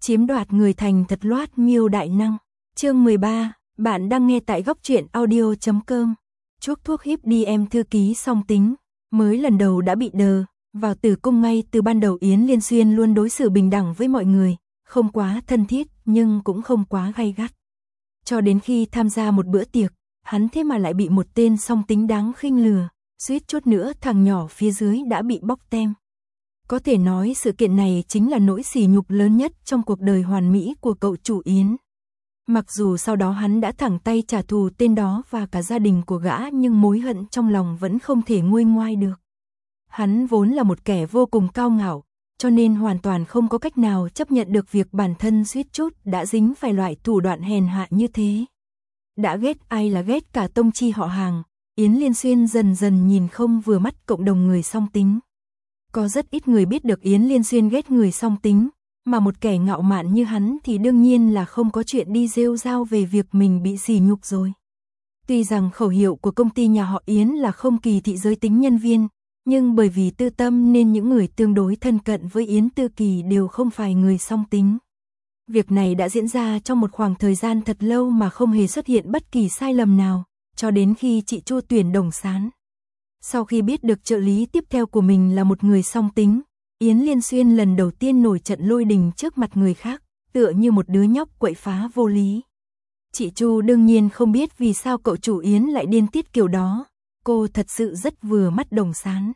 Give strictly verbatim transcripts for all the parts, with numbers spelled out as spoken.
Chiếm đoạt người thành thật loát miêu đại năng. Chương mười ba, bạn đang nghe tại góc truyện audio chấm com. Chuốc thuốc híp đi em thư ký song tính, mới lần đầu đã bị đờ, vào tử cung ngay từ ban đầu Yến Liên Xuyên luôn đối xử bình đẳng với mọi người, không quá thân thiết nhưng cũng không quá gay gắt. Cho đến khi tham gia một bữa tiệc, hắn thế mà lại bị một tên song tính đáng khinh lừa, suýt chút nữa thằng nhỏ phía dưới đã bị bóc tem. Có thể nói sự kiện này chính là nỗi sỉ nhục lớn nhất trong cuộc đời hoàn mỹ của cậu chủ Yến. Mặc dù sau đó hắn đã thẳng tay trả thù tên đó và cả gia đình của gã, nhưng mối hận trong lòng vẫn không thể nguôi ngoai được. Hắn vốn là một kẻ vô cùng cao ngạo, cho nên hoàn toàn không có cách nào chấp nhận được việc bản thân suýt chút đã dính phải loại thủ đoạn hèn hạ như thế. Đã ghét ai là ghét cả tông chi họ hàng, Yến Liên Xuyên dần dần nhìn không vừa mắt cộng đồng người song tính. Có rất ít người biết được Yến Liên Xuyên ghét người song tính, mà một kẻ ngạo mạn như hắn thì đương nhiên là không có chuyện đi rêu rao về việc mình bị sỉ nhục rồi. Tuy rằng khẩu hiệu của công ty nhà họ Yến là không kỳ thị giới tính nhân viên, nhưng bởi vì tư tâm nên những người tương đối thân cận với Yến Tư Kỳ đều không phải người song tính. Việc này đã diễn ra trong một khoảng thời gian thật lâu mà không hề xuất hiện bất kỳ sai lầm nào, cho đến khi chị Chu tuyển Đồng Sán. Sau khi biết được trợ lý tiếp theo của mình là một người song tính, Yến Liên Xuyên lần đầu tiên nổi trận lôi đình trước mặt người khác, tựa như một đứa nhóc quậy phá vô lý. Chị Chu đương nhiên không biết vì sao cậu chủ Yến lại điên tiết kiểu đó, cô thật sự rất vừa mắt Đồng Sán.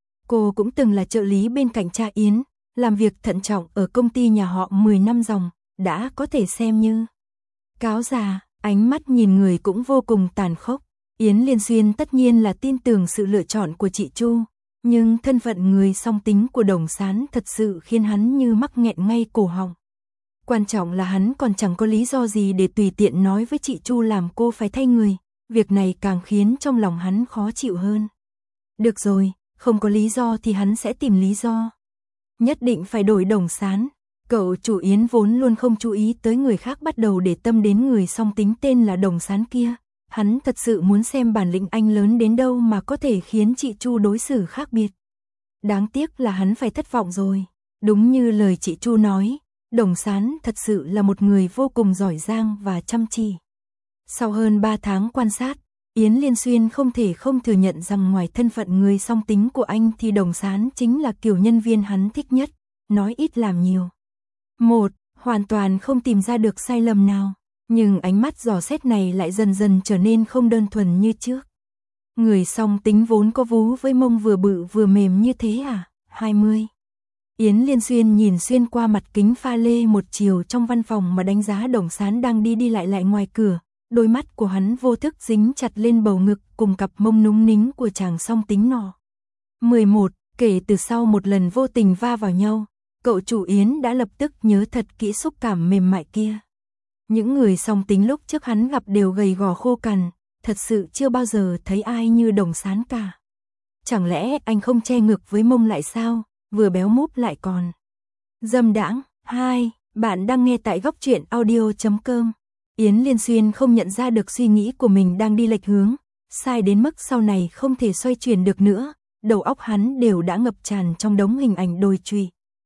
Cô cũng từng là trợ lý bên cạnh cha Yến, làm việc thận trọng ở công ty nhà họ mười năm dòng, đã có thể xem như cáo già, ánh mắt nhìn người cũng vô cùng tàn khốc. Yến Liên Xuyên tất nhiên là tin tưởng sự lựa chọn của chị Chu, nhưng thân phận người song tính của Đồng Sán thật sự khiến hắn như mắc nghẹn ngay cổ họng. Quan trọng là hắn còn chẳng có lý do gì để tùy tiện nói với chị Chu làm cô phải thay người, việc này càng khiến trong lòng hắn khó chịu hơn. Được rồi, không có lý do thì hắn sẽ tìm lý do. Nhất định phải đổi Đồng Sán. Cậu chủ Yến vốn luôn không chú ý tới người khác bắt đầu để tâm đến người song tính tên là Đồng Sán kia. Hắn thật sự muốn xem bản lĩnh anh lớn đến đâu mà có thể khiến chị Chu đối xử khác biệt. Đáng tiếc là hắn phải thất vọng rồi. Đúng như lời chị Chu nói, Đồng Sán thật sự là một người vô cùng giỏi giang và chăm chỉ. Sau hơn ba tháng quan sát, Yến Liên Xuyên không thể không thừa nhận rằng ngoài thân phận người song tính của anh thì Đồng Sán chính là kiểu nhân viên hắn thích nhất, nói ít làm nhiều. Một, hoàn toàn không tìm ra được sai lầm nào. Nhưng ánh mắt dò xét này lại dần dần trở nên không đơn thuần như trước. Người song tính vốn có vú với mông vừa bự vừa mềm như thế à? hai mươi. Yến Liên Xuyên nhìn xuyên qua mặt kính pha lê một chiều trong văn phòng mà đánh giá Đồng Sán đang đi đi lại lại ngoài cửa. Đôi mắt của hắn vô thức dính chặt lên bầu ngực cùng cặp mông núng nính của chàng song tính nọ. mười một. Kể từ sau một lần vô tình va vào nhau, cậu chủ Yến đã lập tức nhớ thật kỹ xúc cảm mềm mại kia. Những người song tính lúc trước hắn gặp đều gầy gò khô cằn, thật sự chưa bao giờ thấy ai như Đồng Sán cả. Chẳng lẽ anh không che ngực với mông lại sao, vừa béo múp lại còn dâm đãng. Hai, bạn đang nghe tại góc truyện audio chấm com. Yến Liên Xuyên không nhận ra được suy nghĩ của mình đang đi lệch hướng, sai đến mức sau này không thể xoay chuyển được nữa, đầu óc hắn đều đã ngập tràn trong đống hình ảnh đồi trụy.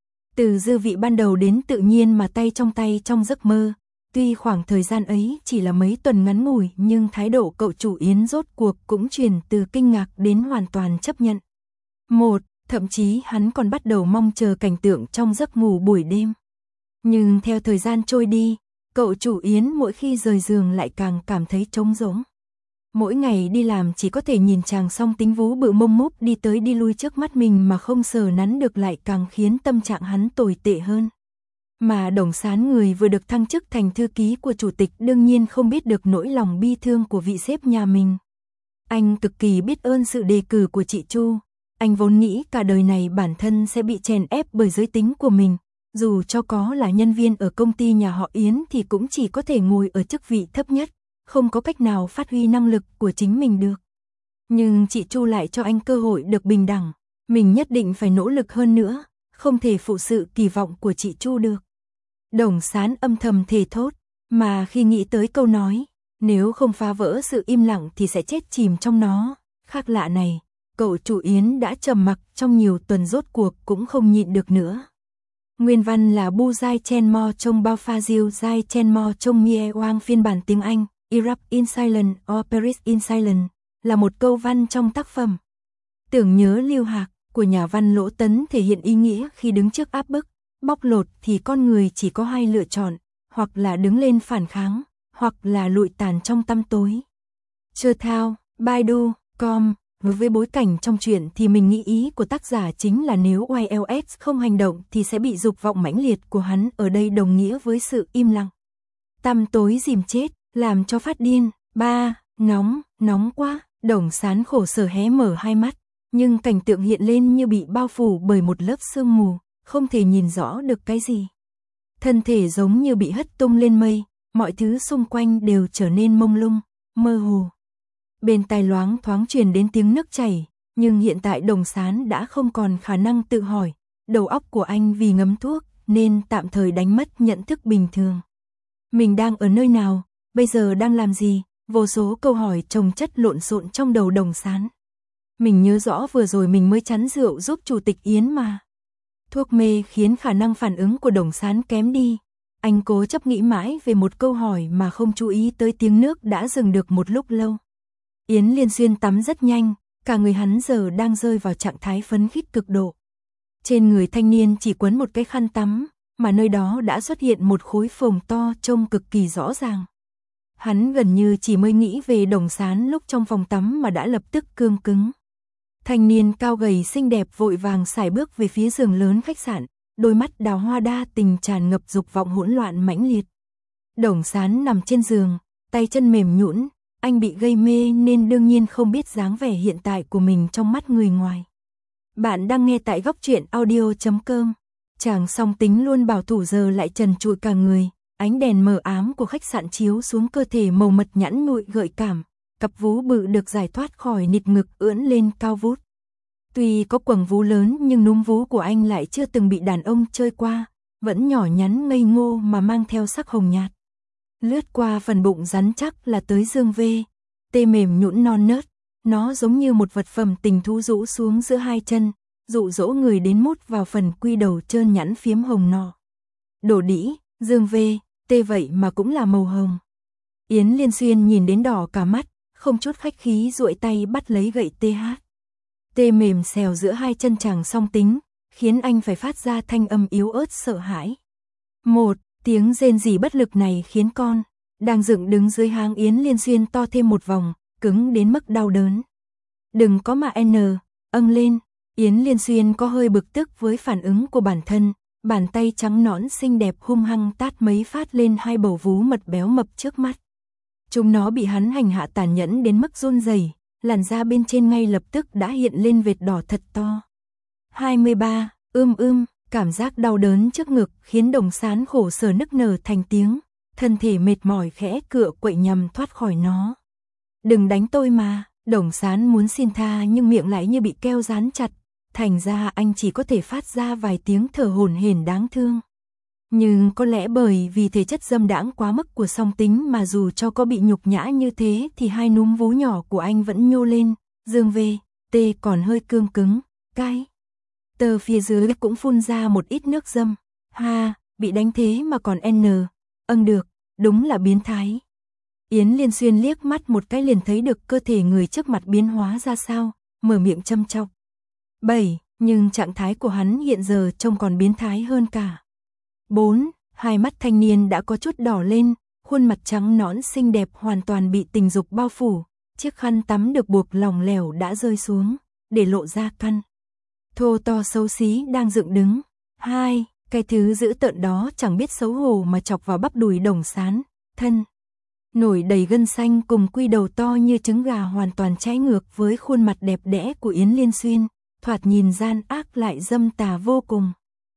Từ dư vị ban đầu đến tự nhiên mà tay trong tay trong giấc mơ. Tuy khoảng thời gian ấy chỉ là mấy tuần ngắn ngủi, nhưng thái độ cậu chủ Yến rốt cuộc cũng chuyển từ kinh ngạc đến hoàn toàn chấp nhận. Một, thậm chí hắn còn bắt đầu mong chờ cảnh tượng trong giấc ngủ buổi đêm. Nhưng theo thời gian trôi đi, cậu chủ Yến mỗi khi rời giường lại càng cảm thấy trống rỗng. Mỗi ngày đi làm chỉ có thể nhìn chàng song tính vú bự mông múp đi tới đi lui trước mắt mình mà không sờ nắn được lại càng khiến tâm trạng hắn tồi tệ hơn. Mà Đồng Sán người vừa được thăng chức thành thư ký của chủ tịch đương nhiên không biết được nỗi lòng bi thương của vị sếp nhà mình. Anh cực kỳ biết ơn sự đề cử của chị Chu. Anh vốn nghĩ cả đời này bản thân sẽ bị chèn ép bởi giới tính của mình. Dù cho có là nhân viên ở công ty nhà họ Yến thì cũng chỉ có thể ngồi ở chức vị thấp nhất, không có cách nào phát huy năng lực của chính mình được. Nhưng chị Chu lại cho anh cơ hội được bình đẳng. Mình nhất định phải nỗ lực hơn nữa, không thể phụ sự kỳ vọng của chị Chu được. Đồng Sán âm thầm thề thốt, mà khi nghĩ tới câu nói, nếu không phá vỡ sự im lặng thì sẽ chết chìm trong nó. Khác lạ này, cậu chủ Yến đã trầm mặc trong nhiều tuần rốt cuộc cũng không nhịn được nữa. Nguyên văn là Bu Giai Chen Mo Trong Bao Pha Diêu Giai Chen Mo Trong Mie Wang, phiên bản tiếng Anh, Iraq in Silence or Paris in Silence, là một câu văn trong tác phẩm Tưởng nhớ Lưu Hạc của nhà văn Lỗ Tấn, thể hiện ý nghĩa khi đứng trước áp bức, bóc lột thì con người chỉ có hai lựa chọn, hoặc là đứng lên phản kháng, hoặc là lụi tàn trong tăm tối. Chơ Thao, Baidu, com. Với bối cảnh trong truyện thì mình nghĩ ý của tác giả chính là nếu i e lờ tê không hành động thì sẽ bị dục vọng mãnh liệt của hắn ở đây đồng nghĩa với sự im lặng. Tăm tối dìm chết, làm cho phát điên. ba. Nóng, nóng quá. Đồng Sán khổ sở hé mở hai mắt, nhưng cảnh tượng hiện lên như bị bao phủ bởi một lớp sương mù, không thể nhìn rõ được cái gì. Thân thể giống như bị hất tung lên mây, mọi thứ xung quanh đều trở nên mông lung, mơ hồ. Bên tai loáng thoáng truyền đến tiếng nước chảy, nhưng hiện tại Đồng Sán đã không còn khả năng tự hỏi, đầu óc của anh vì ngấm thuốc nên tạm thời đánh mất nhận thức bình thường. Mình đang ở nơi nào, bây giờ đang làm gì? Vô số câu hỏi chồng chất lộn xộn trong đầu Đồng Sán. Mình nhớ rõ vừa rồi mình mới chắn rượu giúp Chủ tịch Yến mà. Thuốc mê khiến khả năng phản ứng của Đồng Sán kém đi. Anh cố chấp nghĩ mãi về một câu hỏi mà không chú ý tới tiếng nước đã dừng được một lúc lâu. Yến Liên Xuyên tắm rất nhanh, cả người hắn giờ đang rơi vào trạng thái phấn khích cực độ. Trên người thanh niên chỉ quấn một cái khăn tắm, mà nơi đó đã xuất hiện một khối phồng to trông cực kỳ rõ ràng. Hắn gần như chỉ mới nghĩ về Đồng Sán lúc trong phòng tắm mà đã lập tức cương cứng. Thanh niên cao gầy xinh đẹp vội vàng sải bước về phía giường lớn khách sạn, đôi mắt đào hoa đa tình tràn ngập dục vọng hỗn loạn mãnh liệt. Đồng Sán nằm trên giường, tay chân mềm nhũn, anh bị gây mê nên đương nhiên không biết dáng vẻ hiện tại của mình trong mắt người ngoài. Bạn đang nghe tại góc truyện audio chấm com. Chàng song tính luôn bảo thủ giờ lại trần trụi cả người, ánh đèn mờ ám của khách sạn chiếu xuống cơ thể màu mật nhẵn nhụi gợi cảm, cặp vú bự được giải thoát khỏi nịt ngực ưỡn lên cao vút. Tuy có quầng vú lớn nhưng núm vú của anh lại chưa từng bị đàn ông chơi qua, vẫn nhỏ nhắn ngây ngô mà mang theo sắc hồng nhạt. Lướt qua phần bụng rắn chắc là tới dương vê, tê mềm nhũn non nớt, nó giống như một vật phẩm tình thú rũ xuống giữa hai chân, dụ dỗ người đến mút vào phần quy đầu trơn nhẵn phiếm hồng nọ. Đổ đĩ, dương vê, tê vậy mà cũng là màu hồng. Yến Liên Xuyên nhìn đến đỏ cả mắt, không chút khách khí duỗi tay bắt lấy gậy tê hát. Tê mềm xèo giữa hai chân chàng song tính, khiến anh phải phát ra thanh âm yếu ớt sợ hãi. Một, tiếng rên rỉ bất lực này khiến con, đang dựng đứng dưới háng Yến Liên Xuyên to thêm một vòng, cứng đến mức đau đớn. Đừng có mà n, âng lên, Yến Liên Xuyên có hơi bực tức với phản ứng của bản thân, bàn tay trắng nõn xinh đẹp hung hăng tát mấy phát lên hai bầu vú mật béo mập trước mắt. Chúng nó bị hắn hành hạ tàn nhẫn đến mức run rẩy, làn da bên trên ngay lập tức đã hiện lên vệt đỏ thật to. hai mươi ba, ưm ưm, cảm giác đau đớn trước ngực khiến Đồng Sán khổ sở nức nở thành tiếng, thân thể mệt mỏi khẽ cựa quậy nhằm thoát khỏi nó. Đừng đánh tôi mà, Đồng Sán muốn xin tha nhưng miệng lại như bị keo dán chặt, thành ra anh chỉ có thể phát ra vài tiếng thở hổn hển đáng thương. Nhưng có lẽ bởi vì thể chất dâm đãng quá mức của song tính mà dù cho có bị nhục nhã như thế thì hai núm vú nhỏ của anh vẫn nhô lên, dương vê, tê còn hơi cương cứng, cái. Tờ phía dưới cũng phun ra một ít nước dâm, ha, bị đánh thế mà còn n, âng được, đúng là biến thái. Yến Liên Xuyên liếc mắt một cái liền thấy được cơ thể người trước mặt biến hóa ra sao, mở miệng châm chọc. bảy, nhưng trạng thái của hắn hiện giờ trông còn biến thái hơn cả. bốn, hai mắt thanh niên đã có chút đỏ lên, khuôn mặt trắng nõn xinh đẹp hoàn toàn bị tình dục bao phủ, chiếc khăn tắm được buộc lỏng lẻo đã rơi xuống, để lộ ra căn thô to xấu xí đang dựng đứng. hai, cái thứ dữ tợn đó chẳng biết xấu hổ mà chọc vào bắp đùi Đồng Sán, thân nổi đầy gân xanh cùng quy đầu to như trứng gà hoàn toàn trái ngược với khuôn mặt đẹp đẽ của Yến Liên Xuyên, thoạt nhìn gian ác lại dâm tà vô cùng.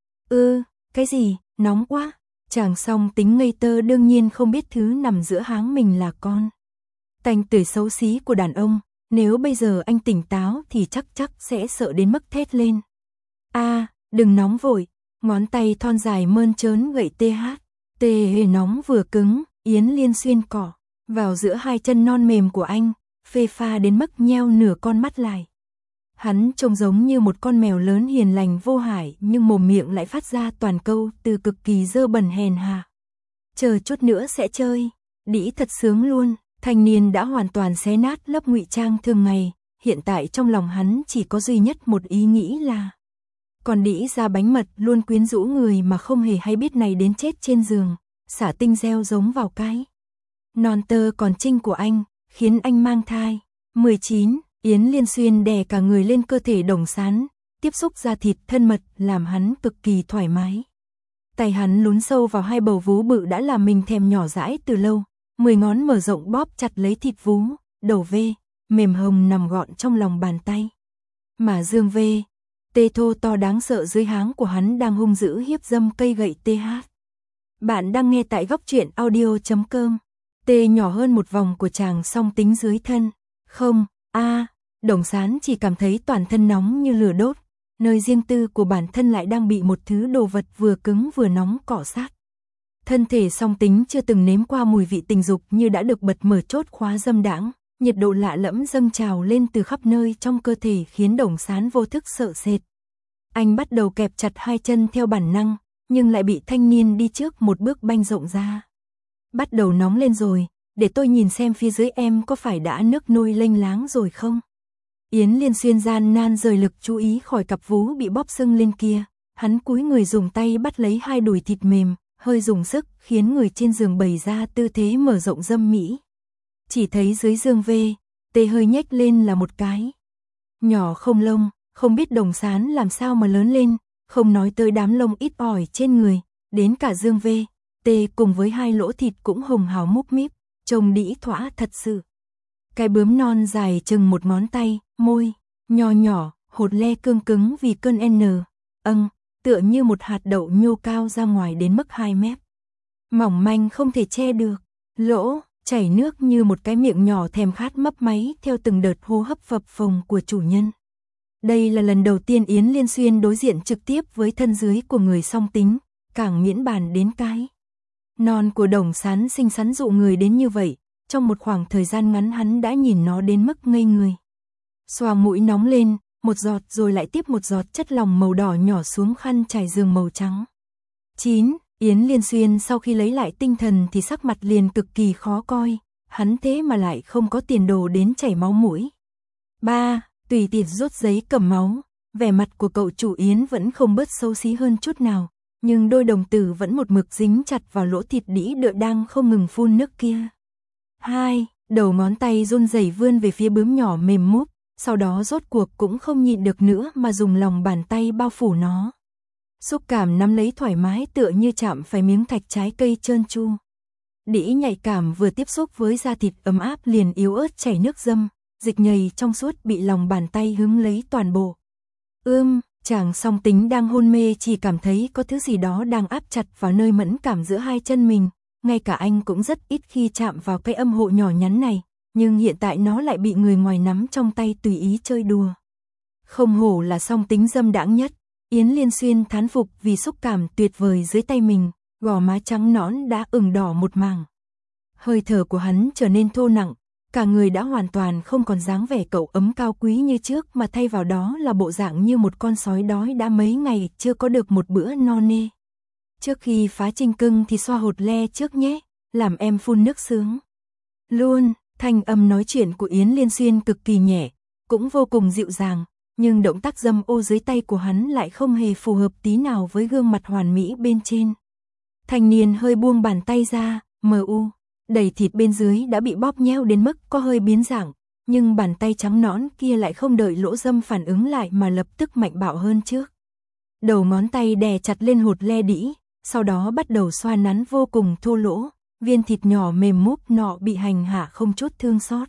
Ư, cái gì, nóng quá, chàng song tính ngây tơ đương nhiên không biết thứ nằm giữa háng mình là con tanh tưởi xấu xí của đàn ông, nếu bây giờ anh tỉnh táo thì chắc chắc sẽ sợ đến mức thét lên. A, à, đừng nóng vội, ngón tay thon dài mơn trớn gậy tê hát, tê hề nóng vừa cứng, Yến Liên Xuyên cỏ vào giữa hai chân non mềm của anh, phê pha đến mức nheo nửa con mắt lại. Hắn trông giống như một con mèo lớn hiền lành vô hại, nhưng mồm miệng lại phát ra toàn câu từ cực kỳ dơ bẩn hèn hạ. Chờ chút nữa sẽ chơi, đĩ thật sướng luôn. Thanh niên đã hoàn toàn xé nát lớp ngụy trang thường ngày, hiện tại trong lòng hắn chỉ có duy nhất một ý nghĩ là còn đĩ ra bánh mật luôn quyến rũ người mà không hề hay biết này đến chết trên giường, xả tinh gieo giống vào cái non tơ còn trinh của anh, khiến anh mang thai. mười chín. Yến Liên Xuyên đè cả người lên cơ thể Đồng Sán, tiếp xúc da thịt thân mật làm hắn cực kỳ thoải mái. Tay hắn lún sâu vào hai bầu vú bự đã làm mình thèm nhỏ dãi từ lâu, mười ngón mở rộng bóp chặt lấy thịt vú, đầu V, mềm hồng nằm gọn trong lòng bàn tay. Mà dương V, tê thô to đáng sợ dưới háng của hắn đang hung dữ hiếp dâm cây gậy tê hát. Bạn đang nghe tại góc truyện audio chấm com. Tê nhỏ hơn một vòng của chàng song tính dưới thân. Không, a à, Đồng Sán chỉ cảm thấy toàn thân nóng như lửa đốt, nơi riêng tư của bản thân lại đang bị một thứ đồ vật vừa cứng vừa nóng cọ sát. Thân thể song tính chưa từng nếm qua mùi vị tình dục như đã được bật mở chốt khóa dâm đãng, nhiệt độ lạ lẫm dâng trào lên từ khắp nơi trong cơ thể khiến Đồng Sán vô thức sợ sệt. Anh bắt đầu kẹp chặt hai chân theo bản năng, nhưng lại bị thanh niên đi trước một bước banh rộng ra. Bắt đầu nóng lên rồi, để tôi nhìn xem phía dưới em có phải đã nước nôi lênh láng rồi không. Yến Liên Xuyên gian nan rời lực chú ý khỏi cặp vú bị bóp sưng lên kia, hắn cúi người dùng tay bắt lấy hai đùi thịt mềm, hơi dùng sức khiến người trên giường bày ra tư thế mở rộng dâm mỹ. Chỉ thấy dưới dương V, tê hơi nhếch lên là một cái nhỏ không lông, không biết Đồng Sán làm sao mà lớn lên, không nói tới đám lông ít ỏi trên người, đến cả dương V, tê cùng với hai lỗ thịt cũng hồng hào múp míp, trông đĩ thỏa thật sự. Cái bướm non dài chừng một ngón tay, môi nho nhỏ, hột le cương cứng vì cơn N, âng, tựa như một hạt đậu nhô cao ra ngoài đến mức hai mét. Mỏng manh không thể che được, lỗ chảy nước như một cái miệng nhỏ thèm khát mấp máy theo từng đợt hô hấp phập phồng của chủ nhân. Đây là lần đầu tiên Yến Liên Xuyên đối diện trực tiếp với thân dưới của người song tính, càng miễn bàn đến cái non của Đồng Sán xinh xắn dụ người đến như vậy, trong một khoảng thời gian ngắn hắn đã nhìn nó đến mức ngây người. Xoàng mũi nóng lên, một giọt rồi lại tiếp một giọt chất lỏng màu đỏ nhỏ xuống khăn trải giường màu trắng. chín. Yến Liên Xuyên sau khi lấy lại tinh thần thì sắc mặt liền cực kỳ khó coi, hắn thế mà lại không có tiền đồ đến chảy máu mũi. ba. Tùy tiện rút giấy cầm máu, vẻ mặt của cậu chủ Yến vẫn không bớt xấu xí hơn chút nào, nhưng đôi đồng tử vẫn một mực dính chặt vào lỗ thịt đĩ đựa đang không ngừng phun nước kia. hai. Đầu ngón tay run rẩy vươn về phía bướm nhỏ mềm múp, sau đó rốt cuộc cũng không nhịn được nữa mà dùng lòng bàn tay bao phủ nó. Xúc cảm nắm lấy thoải mái tựa như chạm phải miếng thạch trái cây trơn tru. Đĩ nhạy cảm vừa tiếp xúc với da thịt ấm áp liền yếu ớt chảy nước dâm, dịch nhầy trong suốt bị lòng bàn tay hứng lấy toàn bộ. Ưm, chàng song tính đang hôn mê chỉ cảm thấy có thứ gì đó đang áp chặt vào nơi mẫn cảm giữa hai chân mình, ngay cả anh cũng rất ít khi chạm vào cái âm hộ nhỏ nhắn này, nhưng hiện tại nó lại bị người ngoài nắm trong tay tùy ý chơi đùa. Không hổ là song tính dâm đãng nhất, Yến Liên Xuyên thán phục vì xúc cảm tuyệt vời dưới tay mình, gò má trắng nõn đã ửng đỏ một mảng. Hơi thở của hắn trở nên thô nặng, cả người đã hoàn toàn không còn dáng vẻ cậu ấm cao quý như trước mà thay vào đó là bộ dạng như một con sói đói đã mấy ngày chưa có được một bữa no nê. Trước khi phá trinh cưng thì xoa hột le trước nhé, làm em phun nước sướng. Luôn, thanh âm nói chuyện của Yến Liên Xuyên cực kỳ nhẹ, cũng vô cùng dịu dàng, nhưng động tác dâm ô dưới tay của hắn lại không hề phù hợp tí nào với gương mặt hoàn mỹ bên trên. Thanh niên hơi buông bàn tay ra, mờ u, đầy thịt bên dưới đã bị bóp nheo đến mức có hơi biến dạng, nhưng bàn tay trắng nõn kia lại không đợi lỗ dâm phản ứng lại mà lập tức mạnh bạo hơn trước. Đầu ngón tay đè chặt lên hột le đĩ, sau đó bắt đầu xoa nắn vô cùng thô lỗ, viên thịt nhỏ mềm múp nọ bị hành hạ không chút thương xót.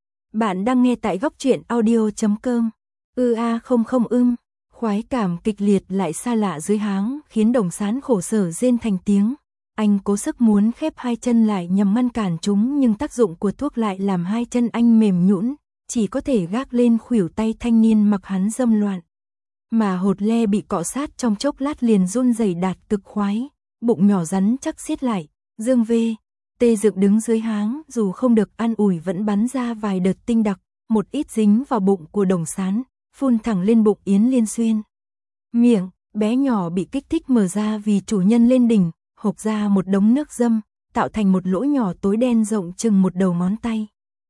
Bạn đang nghe tại góc truyện audio chấm com. Ư a không không ưm, khoái cảm kịch liệt lại xa lạ dưới háng khiến Đồng Sán khổ sở rên thành tiếng. Anh cố sức muốn khép hai chân lại nhằm ngăn cản chúng nhưng tác dụng của thuốc lại làm hai chân anh mềm nhũn, chỉ có thể gác lên khuỷu tay thanh niên mặc hắn dâm loạn. Mà hột le bị cọ sát trong chốc lát liền run rẩy đạt cực khoái, bụng nhỏ rắn chắc siết lại, dương V, tê dựng đứng dưới háng dù không được an ủi vẫn bắn ra vài đợt tinh đặc, một ít dính vào bụng của Đồng Sán, phun thẳng lên bụng Yến Liên Xuyên. Miệng bé nhỏ bị kích thích mở ra vì chủ nhân lên đỉnh, hộc ra một đống nước dâm, tạo thành một lỗ nhỏ tối đen rộng chừng một đầu ngón tay.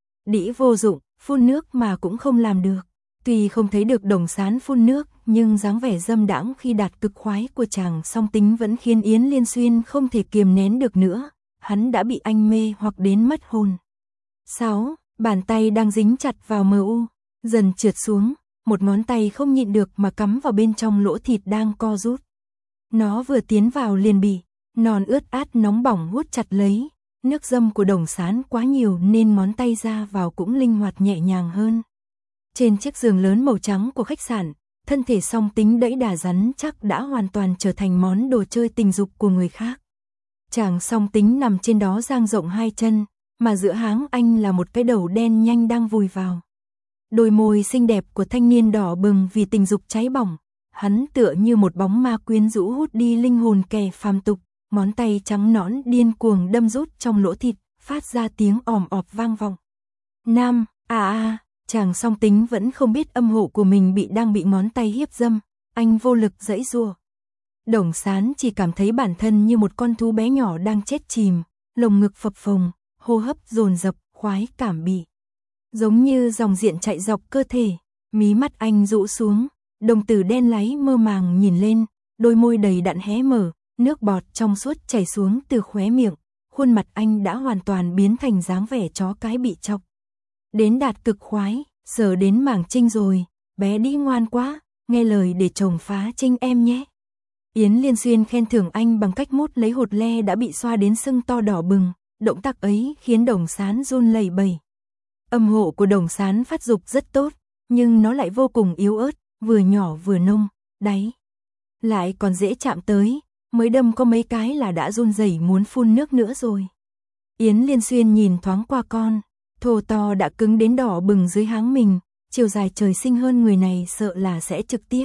Đĩ vô dụng, phun nước mà cũng không làm được. Tuy không thấy được Đồng Sán phun nước, nhưng dáng vẻ dâm đãng khi đạt cực khoái của chàng song tính vẫn khiến Yến Liên Xuyên không thể kiềm nén được nữa. Hắn đã bị anh mê hoặc đến mất hồn. sáu. Bàn tay đang dính chặt vào mờ u, dần trượt xuống, một ngón tay không nhịn được mà cắm vào bên trong lỗ thịt đang co rút. Nó vừa tiến vào liền bị non ướt át nóng bỏng hút chặt lấy. Nước dâm của Đồng Sán quá nhiều nên ngón tay ra vào cũng linh hoạt nhẹ nhàng hơn. Trên chiếc giường lớn màu trắng của khách sạn, thân thể song tính đẫy đà rắn chắc đã hoàn toàn trở thành món đồ chơi tình dục của người khác. Chàng song tính nằm trên đó dang rộng hai chân, mà giữa háng anh là một cái đầu đen nhanh đang vùi vào. Đôi môi xinh đẹp của thanh niên đỏ bừng vì tình dục cháy bỏng, hắn tựa như một bóng ma quyến rũ hút đi linh hồn kẻ phàm tục, ngón tay trắng nõn điên cuồng đâm rút trong lỗ thịt, phát ra tiếng òm ọp vang vọng. Nam, à à, chàng song tính vẫn không biết âm hộ của mình bị đang bị ngón tay hiếp dâm, anh vô lực giãy giụa. Đồng Sán chỉ cảm thấy bản thân như một con thú bé nhỏ đang chết chìm, lồng ngực phập phồng, hô hấp dồn dập, khoái cảm bị giống như dòng điện chạy dọc cơ thể. Mí mắt anh rũ xuống, đồng tử đen láy mơ màng nhìn lên, đôi môi đầy đặn hé mở, nước bọt trong suốt chảy xuống từ khóe miệng, khuôn mặt anh đã hoàn toàn biến thành dáng vẻ chó cái bị chọc. Đến đạt cực khoái, sờ đến màng trinh rồi, bé đi ngoan quá, nghe lời để chồng phá trinh em nhé. Yến Liên Xuyên khen thưởng anh bằng cách mút lấy hột le đã bị xoa đến sưng to đỏ bừng, động tác ấy khiến Đồng Sán run lẩy bẩy. Âm hộ của Đồng Sán phát dục rất tốt, nhưng nó lại vô cùng yếu ớt, vừa nhỏ vừa nông, đáy lại còn dễ chạm tới, mới đâm có mấy cái là đã run rẩy muốn phun nước nữa rồi. Yến Liên Xuyên nhìn thoáng qua con, thô to đã cứng đến đỏ bừng dưới háng mình, chiều dài trời sinh hơn người này sợ là sẽ trực tiếp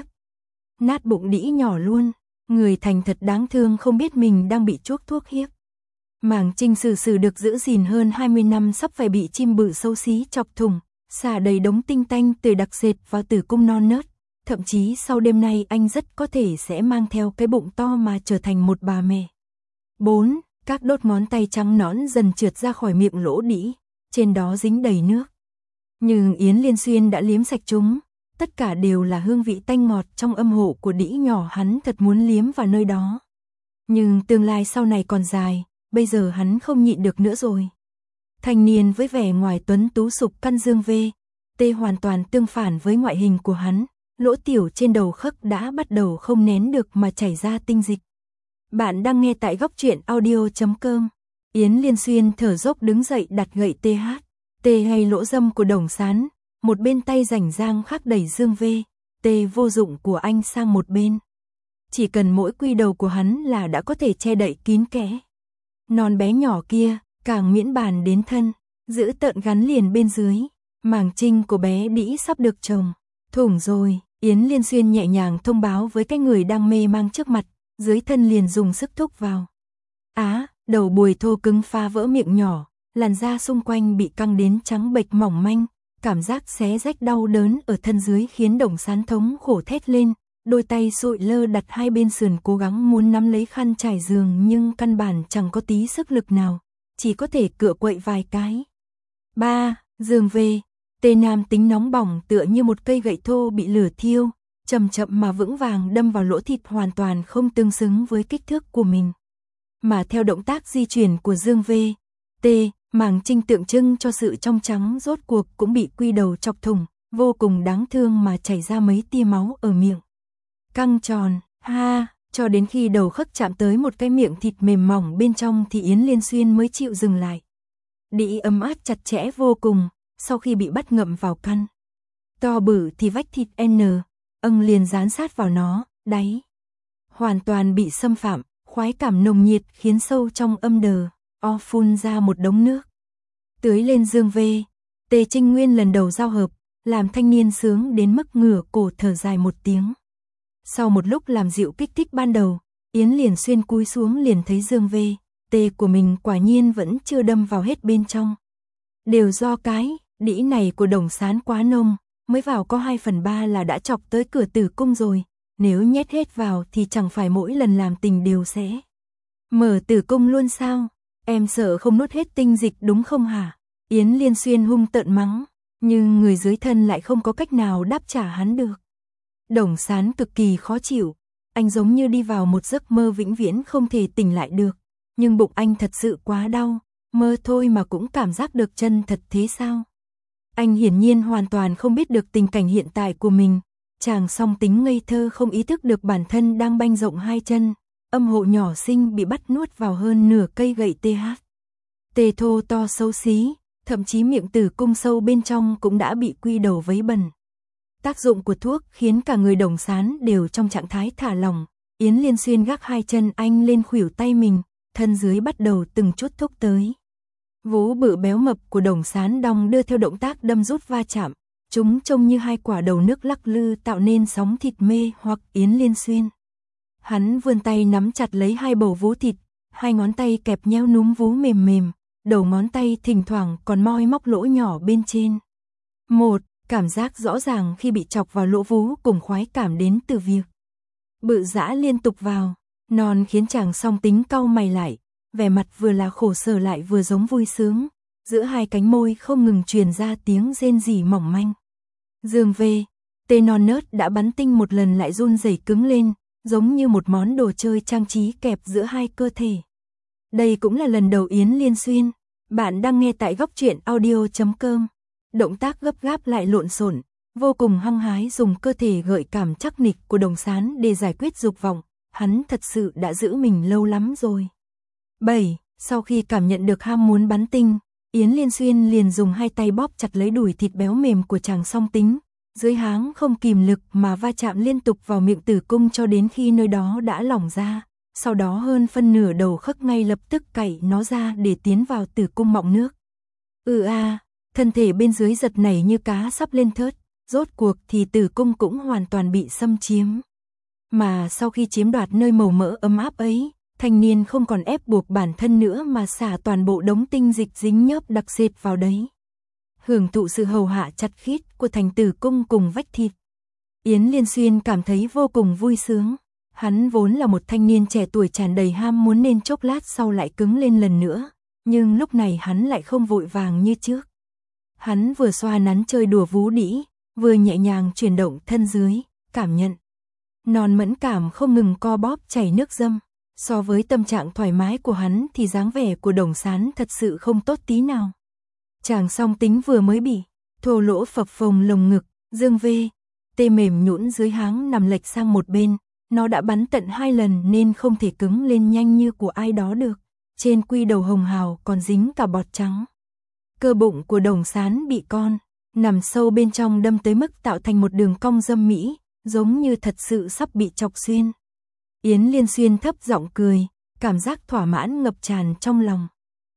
nát bụng đĩ nhỏ luôn. Người thành thật đáng thương không biết mình đang bị chuốc thuốc hiếp. Màng trinh xử xử được giữ gìn hơn hai mươi năm sắp phải bị chim bự xấu xí chọc thủng, xả đầy đống tinh tanh từ đặc sệt vào tử cung non nớt. Thậm chí sau đêm nay anh rất có thể sẽ mang theo cái bụng to mà trở thành một bà mẹ. bốn. Các đốt ngón tay trắng nõn dần trượt ra khỏi miệng lỗ đĩ, trên đó dính đầy nước. Nhưng Yến Liên Xuyên đã liếm sạch chúng, tất cả đều là hương vị tanh ngọt trong âm hộ của đĩ nhỏ, hắn thật muốn liếm vào nơi đó. Nhưng tương lai sau này còn dài, bây giờ hắn không nhịn được nữa rồi. Thanh niên với vẻ ngoài tuấn tú sục căn dương vê, tê hoàn toàn tương phản với ngoại hình của hắn, lỗ tiểu trên đầu khấc đã bắt đầu không nén được mà chảy ra tinh dịch. Bạn đang nghe tại góc truyện audio chấm com. Yến Liên Xuyên thở dốc đứng dậy đặt gậy tê hát, tê hay lỗ dâm của Đồng Sán, một bên tay rảnh rang khắc đẩy dương vê, tê vô dụng của anh sang một bên. Chỉ cần mỗi quy đầu của hắn là đã có thể che đậy kín kẽ. Non bé nhỏ kia, càng miễn bàn đến thân, giữ tợn gắn liền bên dưới, màng trinh của bé đĩ sắp được chồng. Thủng rồi, Yến Liên Xuyên nhẹ nhàng thông báo với cái người đang mê mang trước mặt, dưới thân liền dùng sức thúc vào. Á, đầu bùi thô cứng phá vỡ miệng nhỏ, làn da xung quanh bị căng đến trắng bệch mỏng manh, cảm giác xé rách đau đớn ở thân dưới khiến Đồng Sán thống khổ thét lên, đôi tay sụi lơ đặt hai bên sườn cố gắng muốn nắm lấy khăn trải giường nhưng căn bản chẳng có tí sức lực nào, chỉ có thể cựa quậy vài cái. ba. Dương về, tê nam tính nóng bỏng tựa như một cây gậy thô bị lửa thiêu, chậm chậm mà vững vàng đâm vào lỗ thịt hoàn toàn không tương xứng với kích thước của mình. Mà theo động tác di chuyển của Dương vê, tê, màng trinh tượng trưng cho sự trong trắng rốt cuộc cũng bị quy đầu chọc thủng, vô cùng đáng thương mà chảy ra mấy tia máu ở miệng. Căng tròn, ha, cho đến khi đầu khấc chạm tới một cái miệng thịt mềm mỏng bên trong thì Yến Liên Xuyên mới chịu dừng lại. Đĩ ấm áp chặt chẽ vô cùng, sau khi bị bắt ngậm vào căn to bự thì vách thịt N, âng liền dán sát vào nó, đáy hoàn toàn bị xâm phạm, khoái cảm nồng nhiệt khiến sâu trong âm đờ, o phun ra một đống nước. Tưới lên Dương vê, tê trinh nguyên lần đầu giao hợp, làm thanh niên sướng đến mức ngửa cổ thở dài một tiếng. Sau một lúc làm dịu kích thích ban đầu, Yến Liên Xuyên cúi xuống liền thấy Dương vê, tê của mình quả nhiên vẫn chưa đâm vào hết bên trong. Đều do cái đĩ này của Đồng Sán quá nông, mới vào có hai phần ba là đã chọc tới cửa tử cung rồi, nếu nhét hết vào thì chẳng phải mỗi lần làm tình đều sẽ mở tử cung luôn sao? Em sợ không nuốt hết tinh dịch đúng không hả? Yến Liên Xuyên hung tợn mắng, nhưng người dưới thân lại không có cách nào đáp trả hắn được. Đồng Sán cực kỳ khó chịu, anh giống như đi vào một giấc mơ vĩnh viễn không thể tỉnh lại được, nhưng bụng anh thật sự quá đau, mơ thôi mà cũng cảm giác được chân thật thế sao? Anh hiển nhiên hoàn toàn không biết được tình cảnh hiện tại của mình, chàng song tính ngây thơ không ý thức được bản thân đang banh rộng hai chân, âm hộ nhỏ xinh bị bắt nuốt vào hơn nửa cây gậy tê hát. Tê thô to xấu xí, thậm chí miệng tử cung sâu bên trong cũng đã bị quy đầu vấy bẩn. Tác dụng của thuốc khiến cả người Đồng Sán đều trong trạng thái thả lỏng, Yến Liên Xuyên gác hai chân anh lên khuỷu tay mình, thân dưới bắt đầu từng chút thúc tới. Vú bự béo mập của Đồng Sán đong đưa theo động tác đâm rút va chạm, chúng trông như hai quả đầu nước lắc lư tạo nên sóng thịt mê hoặc Yến Liên Xuyên. Hắn vươn tay nắm chặt lấy hai bầu vú thịt, hai ngón tay kẹp nheo núm vú mềm mềm, đầu ngón tay thỉnh thoảng còn moi móc lỗ nhỏ bên trên. Một, cảm giác rõ ràng khi bị chọc vào lỗ vú cùng khoái cảm đến từ việc bự dã liên tục vào, non khiến chàng song tính cau mày lại, vẻ mặt vừa là khổ sở lại vừa giống vui sướng, giữa hai cánh môi không ngừng truyền ra tiếng rên rỉ mỏng manh. Dương về, tê non nớt đã bắn tinh một lần lại run rẩy cứng lên, giống như một món đồ chơi trang trí kẹp giữa hai cơ thể. Đây cũng là lần đầu Yến Liên Xuyên, bạn đang nghe tại góc truyện audio chấm com. Động tác gấp gáp lại lộn xộn, vô cùng hăng hái dùng cơ thể gợi cảm chắc nịch của Đồng Sán để giải quyết dục vọng, hắn thật sự đã giữ mình lâu lắm rồi. bảy. Sau khi cảm nhận được ham muốn bắn tinh, Yến Liên Xuyên liền dùng hai tay bóp chặt lấy đùi thịt béo mềm của chàng song tính, dưới háng không kìm lực mà va chạm liên tục vào miệng tử cung cho đến khi nơi đó đã lỏng ra, sau đó hơn phân nửa đầu khấc ngay lập tức cạy nó ra để tiến vào tử cung mọng nước. Ừ a, thân thể bên dưới giật nảy như cá sắp lên thớt, rốt cuộc thì tử cung cũng hoàn toàn bị xâm chiếm. Mà sau khi chiếm đoạt nơi màu mỡ ấm áp ấy, thanh niên không còn ép buộc bản thân nữa mà xả toàn bộ đống tinh dịch dính nhớp đặc sệt vào đấy. Hưởng thụ sự hầu hạ chặt khít của thành tử cung cùng vách thịt. Yến Liên Xuyên cảm thấy vô cùng vui sướng. Hắn vốn là một thanh niên trẻ tuổi tràn đầy ham muốn nên chốc lát sau lại cứng lên lần nữa, nhưng lúc này hắn lại không vội vàng như trước. Hắn vừa xoa nắn chơi đùa vú đĩ, vừa nhẹ nhàng chuyển động thân dưới, cảm nhận. Non mẫn cảm không ngừng co bóp chảy nước dâm. So với tâm trạng thoải mái của hắn thì dáng vẻ của Đồng Sán thật sự không tốt tí nào. Chàng song tính vừa mới bị thô lỗ phập phồng lồng ngực, dương vê, tê mềm nhũn dưới háng nằm lệch sang một bên, nó đã bắn tận hai lần nên không thể cứng lên nhanh như của ai đó được. Trên quy đầu hồng hào còn dính cả bọt trắng. Cơ bụng của Đồng Sán bị con nằm sâu bên trong đâm tới mức tạo thành một đường cong dâm mỹ, giống như thật sự sắp bị chọc xuyên. Yến Liên Xuyên thấp giọng cười, cảm giác thỏa mãn ngập tràn trong lòng.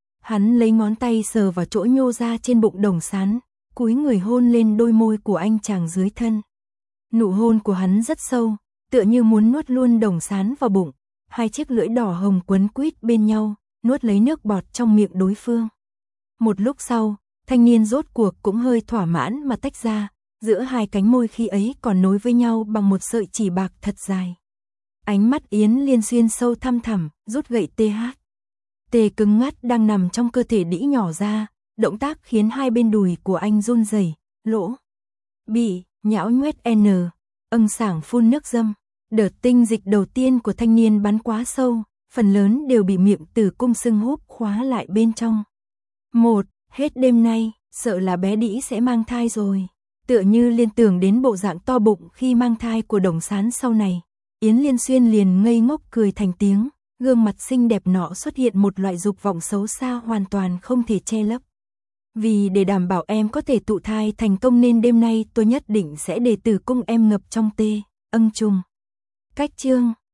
Hắn lấy ngón tay sờ vào chỗ nhô ra trên bụng Đồng Sán, cúi người hôn lên đôi môi của anh chàng dưới thân. Nụ hôn của hắn rất sâu, tựa như muốn nuốt luôn Đồng Sán vào bụng, hai chiếc lưỡi đỏ hồng quấn quýt bên nhau, nuốt lấy nước bọt trong miệng đối phương. Một lúc sau, thanh niên rốt cuộc cũng hơi thỏa mãn mà tách ra, giữa hai cánh môi khi ấy còn nối với nhau bằng một sợi chỉ bạc thật dài. Ánh mắt Yến Liên Xuyên sâu thăm thẳm, rút gậy tê hát. Tê cứng ngắt đang nằm trong cơ thể đĩ nhỏ ra, động tác khiến hai bên đùi của anh run rẩy, lỗ bị nhão nhoét n, âng sảng phun nước dâm. Đợt tinh dịch đầu tiên của thanh niên bắn quá sâu, phần lớn đều bị miệng tử cung sưng húp khóa lại bên trong. Một, hết đêm nay, sợ là bé đĩ sẽ mang thai rồi. Tựa như liên tưởng đến bộ dạng to bụng khi mang thai của Đồng Sán sau này, Yến Liên Xuyên liền ngây ngốc cười thành tiếng, gương mặt xinh đẹp nọ xuất hiện một loại dục vọng xấu xa hoàn toàn không thể che lấp. Vì để đảm bảo em có thể thụ thai thành công nên đêm nay tôi nhất định sẽ để tử cung em ngập trong tê, âng trùng. Cách chương